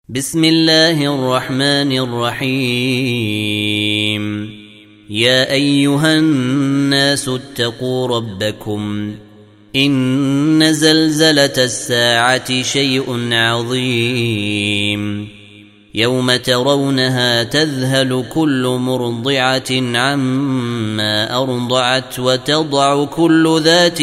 بسم الله الرحمن الرحيم. يا أيها الناس اتقوا ربكم إن زلزلة الساعة شيء عظيم يوم ترونها تذهل كل مرضعة عما أرضعت وتضع كل ذات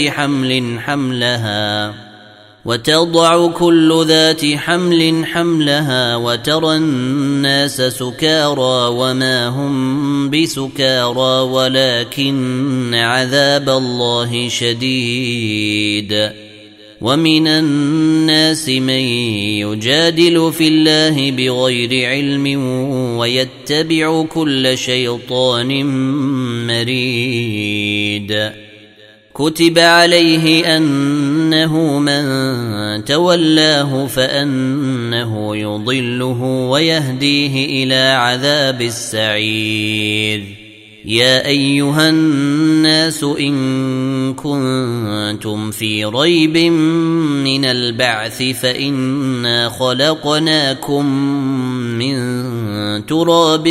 حمل حملها وترى الناس سكارى وما هم بسكارى ولكن عذاب الله شديد. ومن الناس من يجادل في الله بغير علم ويتبع كل شيطان مريد. كتب عليه أنه من تولاه فأنه يضله ويهديه إلى عذاب السعير. يا أيها الناس إن كنتم في ريب من البعث فإنا خلقناكم من تراب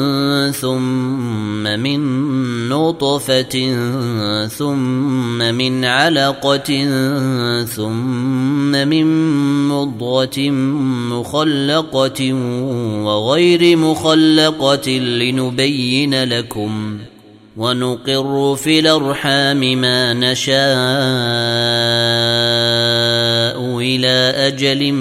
ثم من نطفة ثم من علقة ثم من مضغة مخلقة وغير مخلقة لنبين لكم ونقر في الأرحام ما نشاء إلى أجل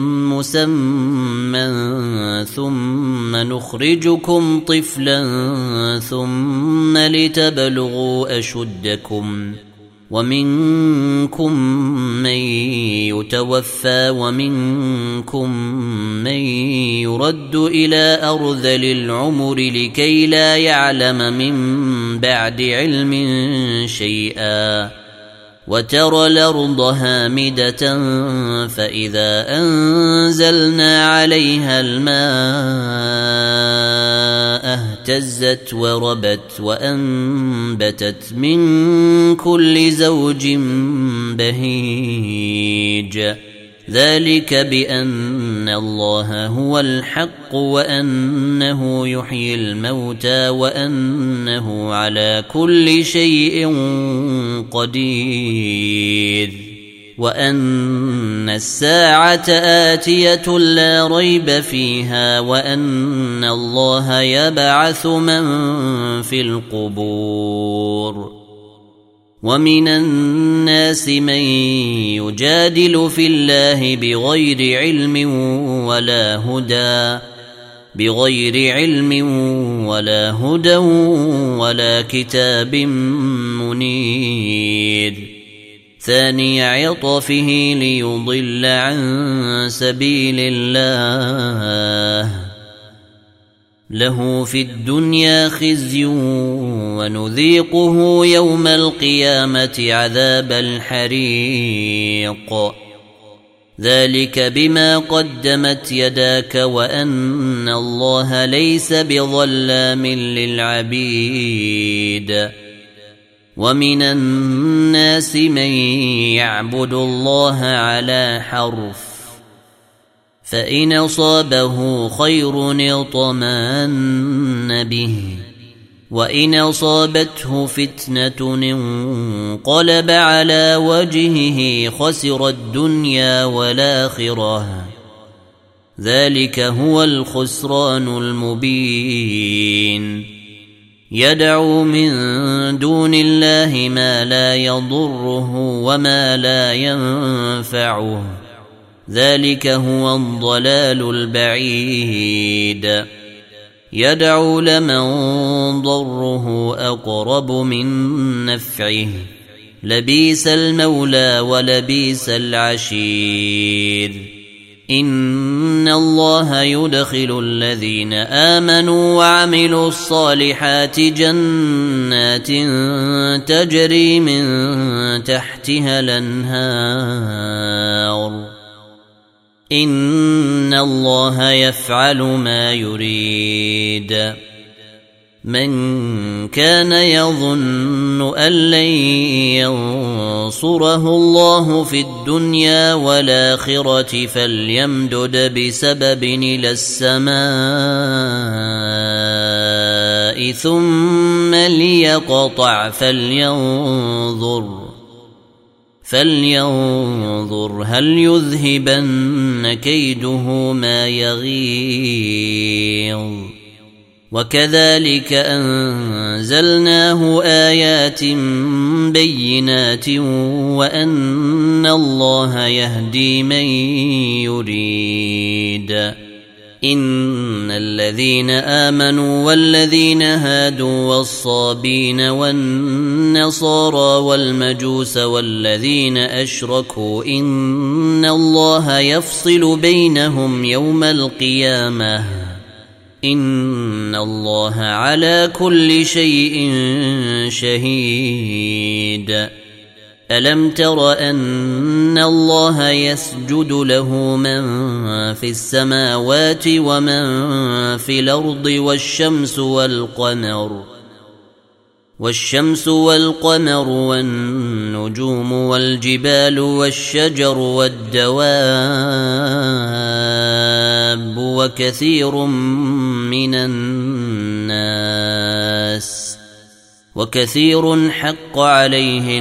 مسمى ثم نخرجكم طفلا ثم لتبلغوا أشدكم ومنكم من يتوفى ومنكم من يرد إلى أرذل العمر لكي لا يعلم من بعد علم شيئا. وترى الأرض هامدة فإذا أنزلنا عليها الماء اهتزت وربت وأنبتت من كل زوج بهيج. ذلك بأن الله هو الحق وأنه يحيي الموتى وأنه على كل شيء قدير وأن الساعة آتية لا ريب فيها وأن الله يبعث من في القبور. ومن الناس من يجادل في الله بغير علم ولا هدى ولا كتاب منير. ثاني عطفه ليضل عن سبيل الله له في الدنيا خزي ونذيقه يوم القيامة عذاب الحريق. ذلك بما قدمت يداك وأن الله ليس بظلام للعبيد. ومن الناس من يعبد الله على حرف فإن أصابه خير اطمأن به وإن أصابته فتنة انقلب على وجهه خسر الدنيا والآخرة. ذلك هو الخسران المبين. يدعو من دون الله ما لا يضره وما لا ينفعه. ذلك هو الضلال البعيد. يدعو لمن ضره أقرب من نفعه لبيس المولى ولبيس العشير. إن الله يدخل الذين آمنوا وعملوا الصالحات جنات تجري من تحتها الأنهار. إن الله يفعل ما يريد. من كان يظن أن لن ينصره الله في الدنيا والآخرة فليمدد بسبب إلى السماء ثم ليقطع فلينظر هل يذهبن كيده ما يغيظ. وكذلك أنزلناه آيات بينات وأن الله يهدي من يريد. إن الذين آمنوا والذين هادوا والصابين والنصارى والمجوس والذين أشركوا إن الله يفصل بينهم يوم القيامة إن الله على كل شيء شهيد. ألم تر أن الله يسجد له من في السماوات ومن في الأرض والشمس والقمر والنجوم والجبال والشجر والدواب وكثير حق عليه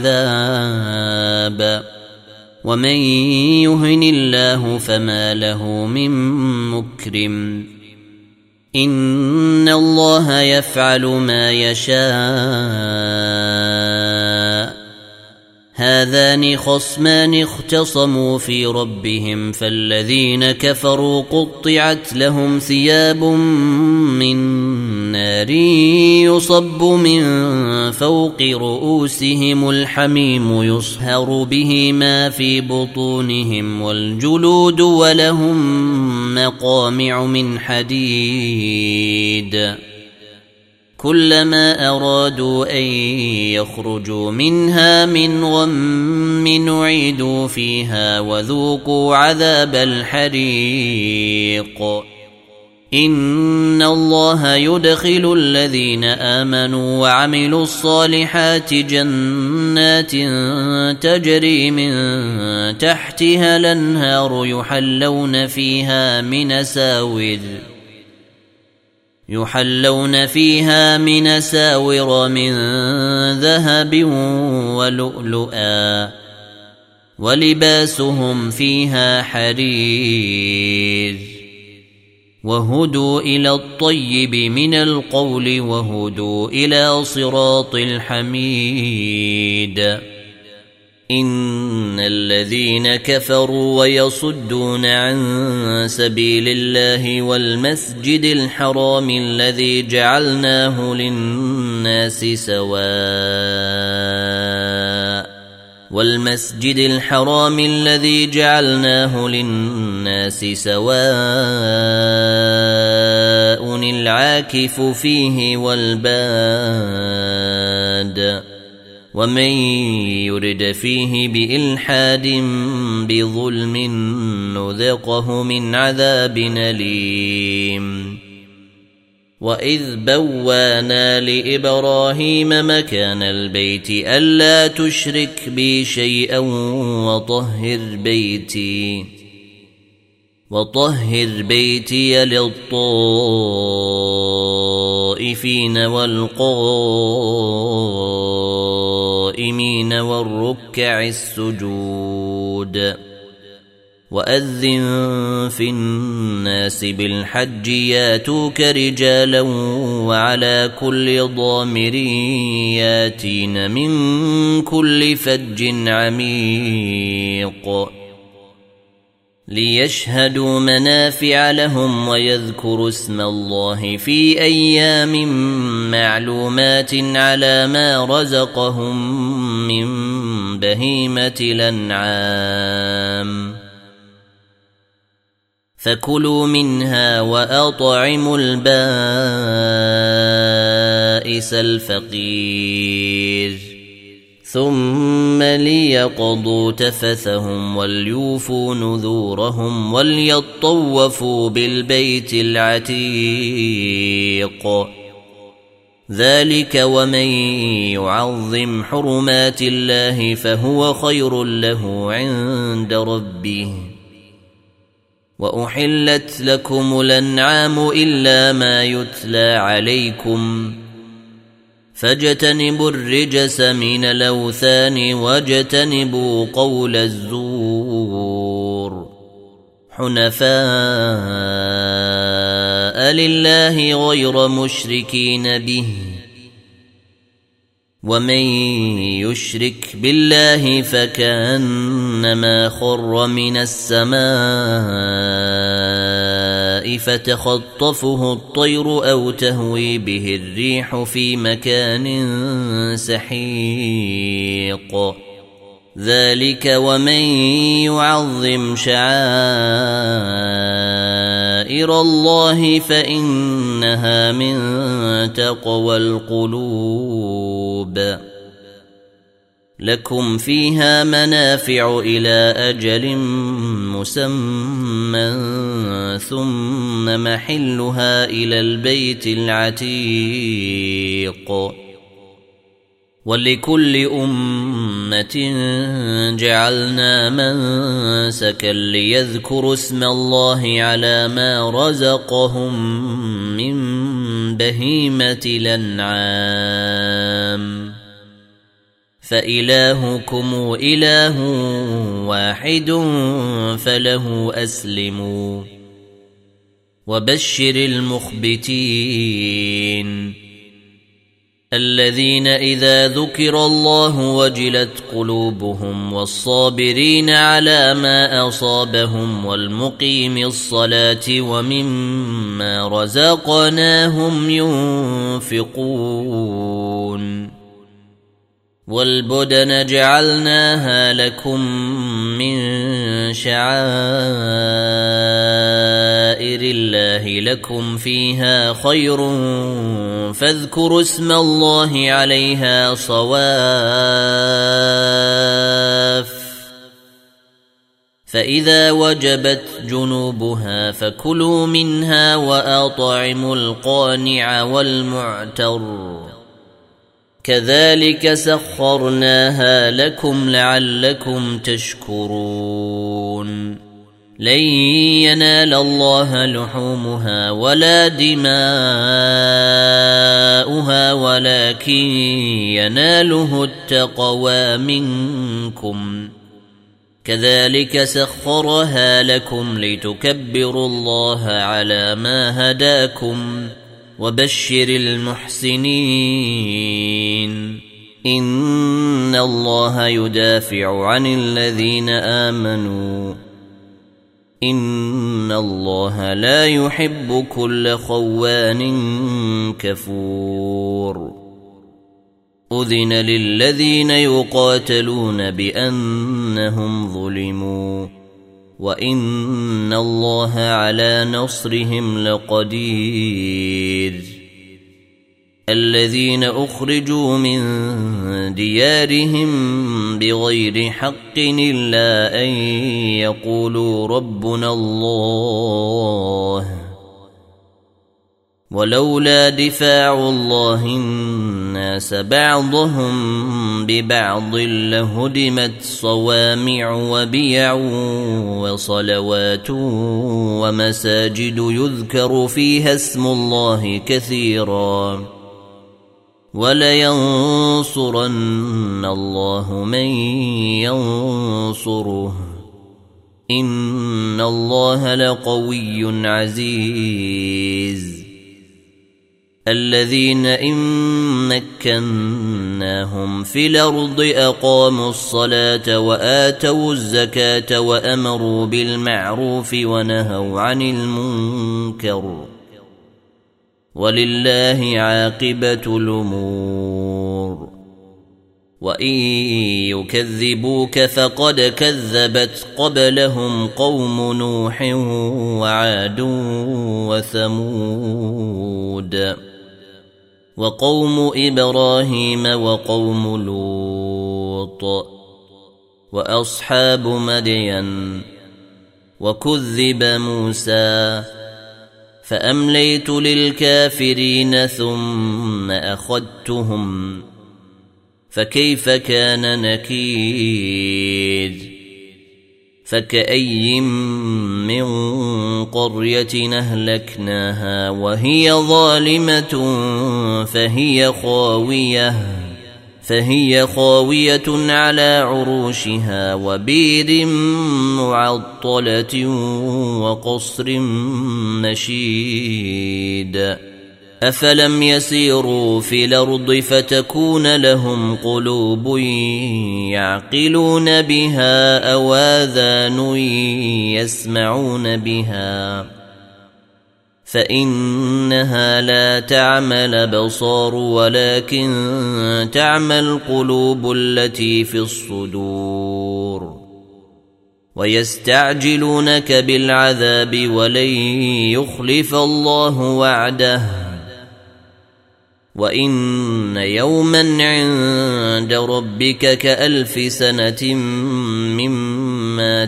العذاب ومن يهن الله فما له من مكرم. إن الله يفعل ما يشاء. هذان خصمان اختصموا في ربهم فالذين كفروا قطعت لهم ثياب من نار يصب من فوق رؤوسهم الحميم يصهر به ما في بطونهم والجلود ولهم مقامع من حديد. كلما أرادوا أن يخرجوا منها من غم نعيدوا فيها وذوقوا عذاب الحريق. إن الله يدخل الذين آمنوا وعملوا الصالحات جنات تجري من تحتها الأنهار يحلون فيها من ساور من ذهب ولؤلؤا ولباسهم فيها حرير. وهدوا إلى الطيب من القول وهدوا إلى صراط الحميد. إن الذين كفروا ويصدون عن سبيل الله والمسجد الحرام الذي جعلناه للناس سواء العاكف فيه والباد ومن يرد فيه بإلحاد بظلم نذقه من عذاب أليم. وإذ بوانا لإبراهيم مكان البيت ألا تشرك بي شيئا وطهر بيتي للطائفين والقائمين والركع السجود. وأذن في الناس بالحج ياتوك رجالا وعلى كل ضامر ياتين من كل فج عميق ليشهدوا منافع لهم ويذكروا اسم الله في أيام معلومات على ما رزقهم من بهيمة الأنعام فكلوا منها وأطعموا البائس الفقير ثم ليقضوا تفثهم وليوفوا نذورهم وليطوفوا بالبيت العتيق ذلك ومن يعظم حرمات الله فهو خير له عند ربه. وأحلت لكم الأنعام إلا ما يتلى عليكم فاجتنبوا الرجس من الأوثان واجتنبوا قول الزور حنفاء لله غير مشركين به. ومن يشرك بالله فكأنما خر من السماء فتخطفه الطير أو تهوي به الريح في مكان سحيق. ذلك ومن يعظم شعائر الله فإنها من تقوى القلوب. لكم فيها منافع إلى أجل مسمى ثم محلها إلى البيت العتيق. ولكل أمة جعلنا منسكا ليذكروا اسم الله على ما رزقهم من بهيمة الأنعام فإلهكم إله واحد فله أسلموا. وبشر المخبتين الذين إذا ذكر الله وجلت قلوبهم والصابرين على ما أصابهم والمقيم الصلاة ومما رزقناهم ينفقون. والبدن جعلناها لكم من شعائر الله لكم فيها خير فاذكروا اسم الله عليها صواف. فإذا وجبت جنوبها فكلوا منها وأطعموا القانع والمعتر كذلك سخرناها لكم لعلكم تشكرون. لن ينال الله لحومها ولا دماؤها ولكن يناله التقوى منكم. كذلك سخرها لكم لتكبروا الله على ما هداكم. وبشر المحسنين إن الله يدافع عن الذين آمنوا إن الله لا يحب كل خوان كفور. أذن للذين يقاتلون بأنهم ظلموا وإن الله على نصرهم لقدير. الذين أخرجوا من ديارهم بغير حق إلا أن يقولوا ربنا الله ولولا دفاع الله الناس بعضهم ببعض لهدمت صوامع وبيع وصلوات ومساجد يذكر فيها اسم الله كثيرا ولينصرن الله من ينصره إن الله لقوي عزيز. الذين إن مكناهم في الأرض أقاموا الصلاة وآتوا الزكاة وأمروا بالمعروف ونهوا عن المنكر ولله عاقبة الأمور. وإن يكذبوك فقد كذبت قبلهم قوم نوح وعاد وثمود وقوم إبراهيم وقوم لوط وأصحاب مدين وكذب موسى فأمليت للكافرين ثم أخذتهم فكيف كان نكير فكأي من قرية أهلكناها وهي ظالمة فهي خاوية على عروشها وبير معطلة وقصر مشيد أفلم يسيروا في الأرض فتكون لهم قلوب يعقلون بها أو آذان يسمعون بها فإنها لا تعمى الأبصار ولكن تعمى القلوب التي في الصدور ويستعجلونك بالعذاب ولن يخلف الله وعده وإن يوما عند ربك كألف سنة مما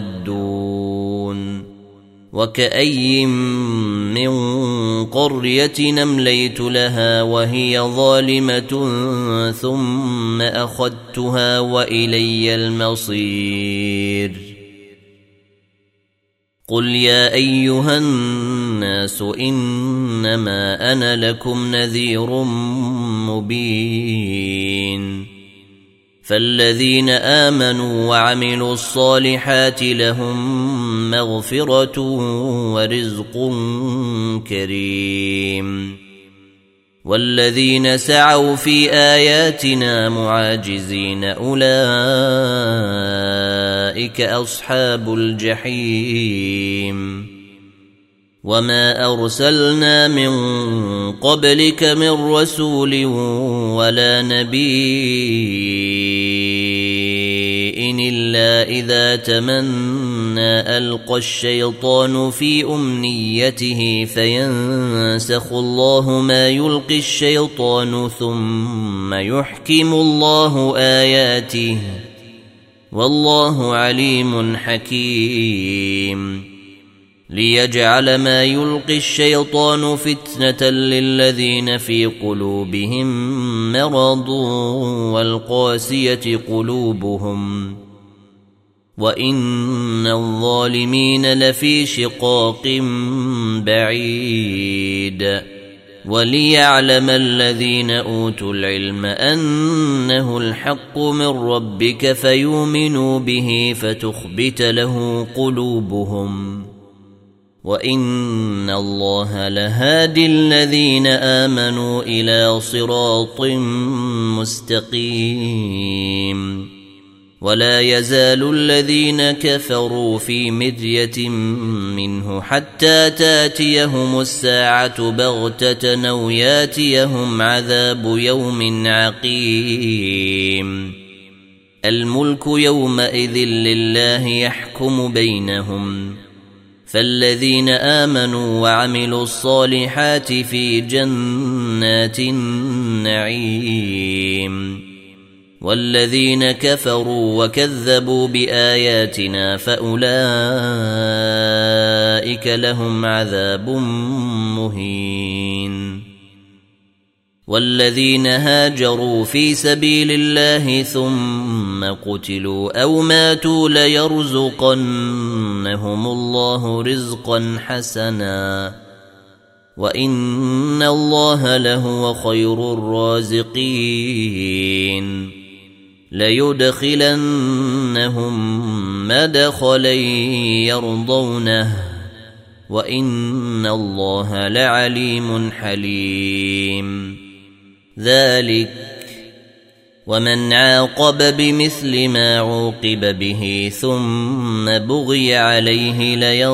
تعدون وكأي من قرية أمليت لها وهي ظالمة ثم أخذتها وإلي المصير قل يا أيها الناس إنما أنا لكم نذير مبين فالذين آمنوا وعملوا الصالحات لهم مغفرة ورزق كريم والذين سعوا في آياتنا معاجزين أولئك أصحاب الجحيم وما أرسلنا من قبلك من رسول ولا نبي إلا إذا تمنى ألقى الشيطان في أمنيته فينسخ الله ما يلقي الشيطان ثم يحكم الله آياته والله عليم حكيم ليجعل ما يلقي الشيطان فتنة للذين في قلوبهم مرض والقاسية قلوبهم وإن الظالمين لفي شقاق بعيد وليعلم الذين أوتوا العلم أنه الحق من ربك فيؤمنوا به فتخبت له قلوبهم وإن الله لهادي الذين آمنوا إلى صراط مستقيم ولا يزال الذين كفروا في مرية منه حتى تاتيهم الساعة بغتة أو ياتيهم عذاب يوم عقيم الملك يومئذ لله يحكم بينهم فالذين آمنوا وعملوا الصالحات في جنات النعيم والذين كفروا وكذبوا بآياتنا فأولئك لهم عذاب مهين والذين هاجروا في سبيل الله ثم قتلوا أو ماتوا ليرزقنهم الله رزقا حسنا وإن الله لهو خير الرازقين ليدخلنهم مدخلا يرضونه وإن الله لعليم حليم ذلك ومن عاقب بمثل ما عوقب به ثم بغي عليه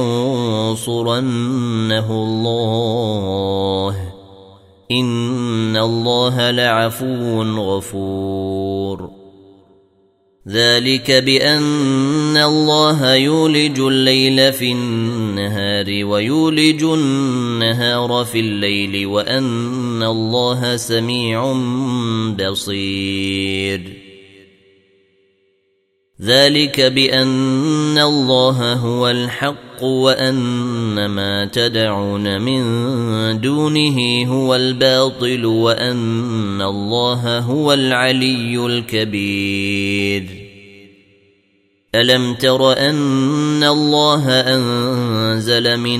لينصرنه الله إن الله لعفو غفور ذلك بأن الله يولج الليل في النهار ويولج النهار في الليل وأن الله سميع بصير ذلك بأن الله هو الحق وأن ما تدعون من دونه هو الباطل وأن الله هو العلي الكبير ألم تر أن الله أنزل من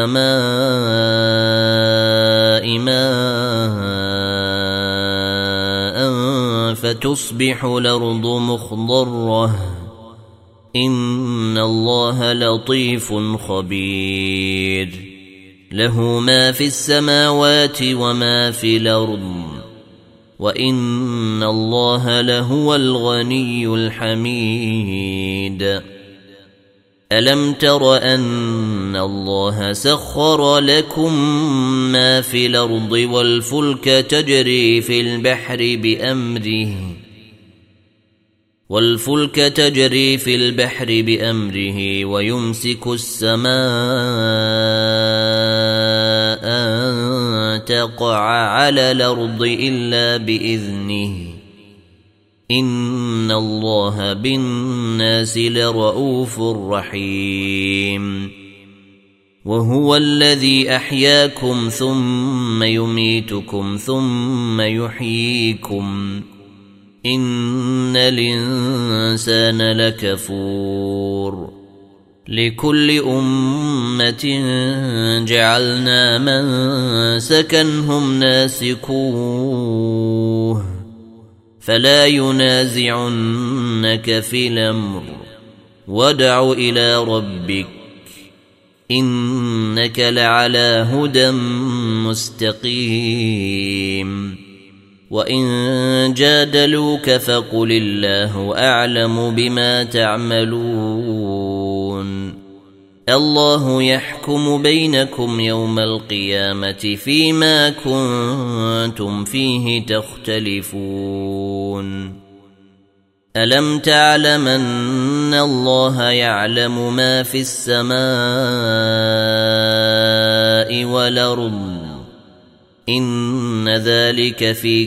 السماء ماء فتصبح الأرض مخضرة إن الله لطيف خبير له ما في السماوات وما في الأرض وإن الله لهو الغني الحميد ألم تر أن الله سخر لكم ما في الأرض والفلك تجري في البحر بأمره ويمسك السماء أن تقع على الأرض إلا بإذنه إن الله بالناس لرؤوف رحيم وهو الذي أحياكم ثم يميتكم ثم يحييكم إن الإنسان لكفور لكل أمة جعلنا منسكا هم ناسكوه فلا ينازعنك في الأمر وادع إلى ربك إنك لعلى هدى مستقيم وإن جادلوك فقل الله أعلم بما تعملون الله يحكم بينكم يوم القيامة فيما كنتم فيه تختلفون ألم تعلم أن الله يعلم ما في السماء والأرض إن ذلك في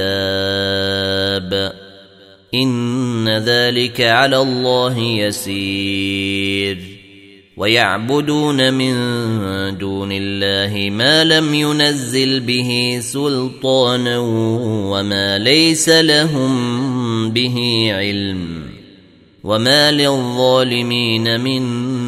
كتاب إن ذلك على الله يسير ويعبدون من دون الله ما لم ينزل به سلطانا وما ليس لهم به علم وما للظالمين من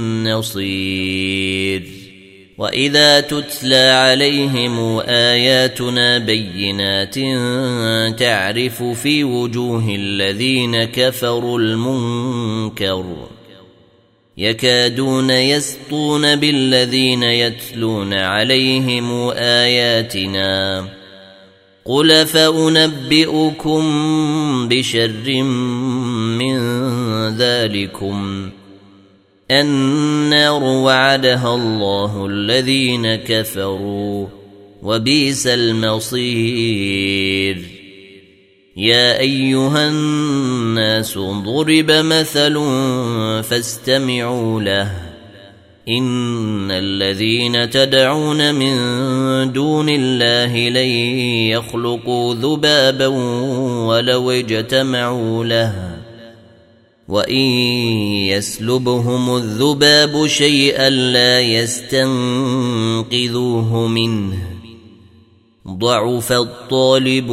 نصير وإذا تتلى عليهم آياتنا بينات تعرف في وجوه الذين كفروا المنكر يكادون يسطون بالذين يتلون عليهم آياتنا قل فأنبئكم بشر من ذلكم النار وعدها الله الذين كفروا وبئس المصير يا أيها الناس ضرب مثل فاستمعوا له إن الذين تدعون من دون الله لن يخلقوا ذبابا ولو اجتمعوا له وإن يسلبهم الذباب شيئا لا يستنقذوه منه ضعف الطالب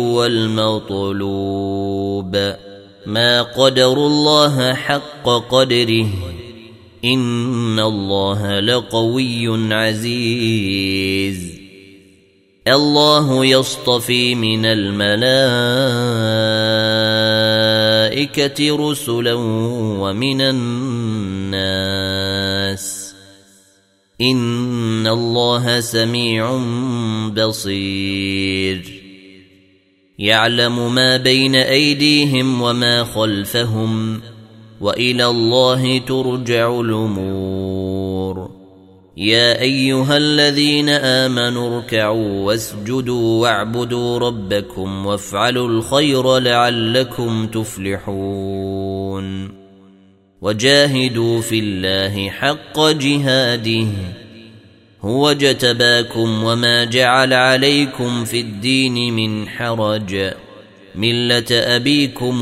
والمطلوب ما قدروا الله حق قدره إن الله لقوي عزيز الله يصطفي من الملائكة رسلا ومن الناس إن الله سميع بصير يعلم ما بين أيديهم وما خلفهم وإلى الله ترجع الأمور يا أيها الذين آمنوا اركعوا واسجدوا واعبدوا ربكم وافعلوا الخير لعلكم تفلحون وجاهدوا في الله حق جهاده هو اجتباكم وما جعل عليكم في الدين من حرج ملة أبيكم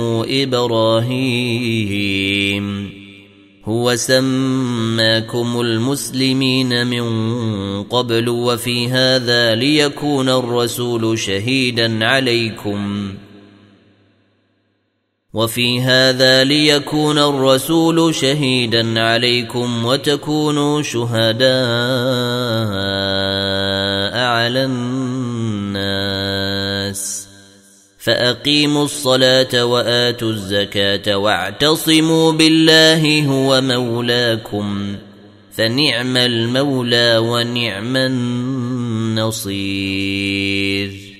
إبراهيم هو سماكم المسلمين من قبل وفي هذا ليكون الرسول شهيدا عليكم وتكونوا شهداء على الناس فأقيموا الصلاة وآتوا الزكاة واعتصموا بالله هو مولاكم فنعم المولى ونعم النصير.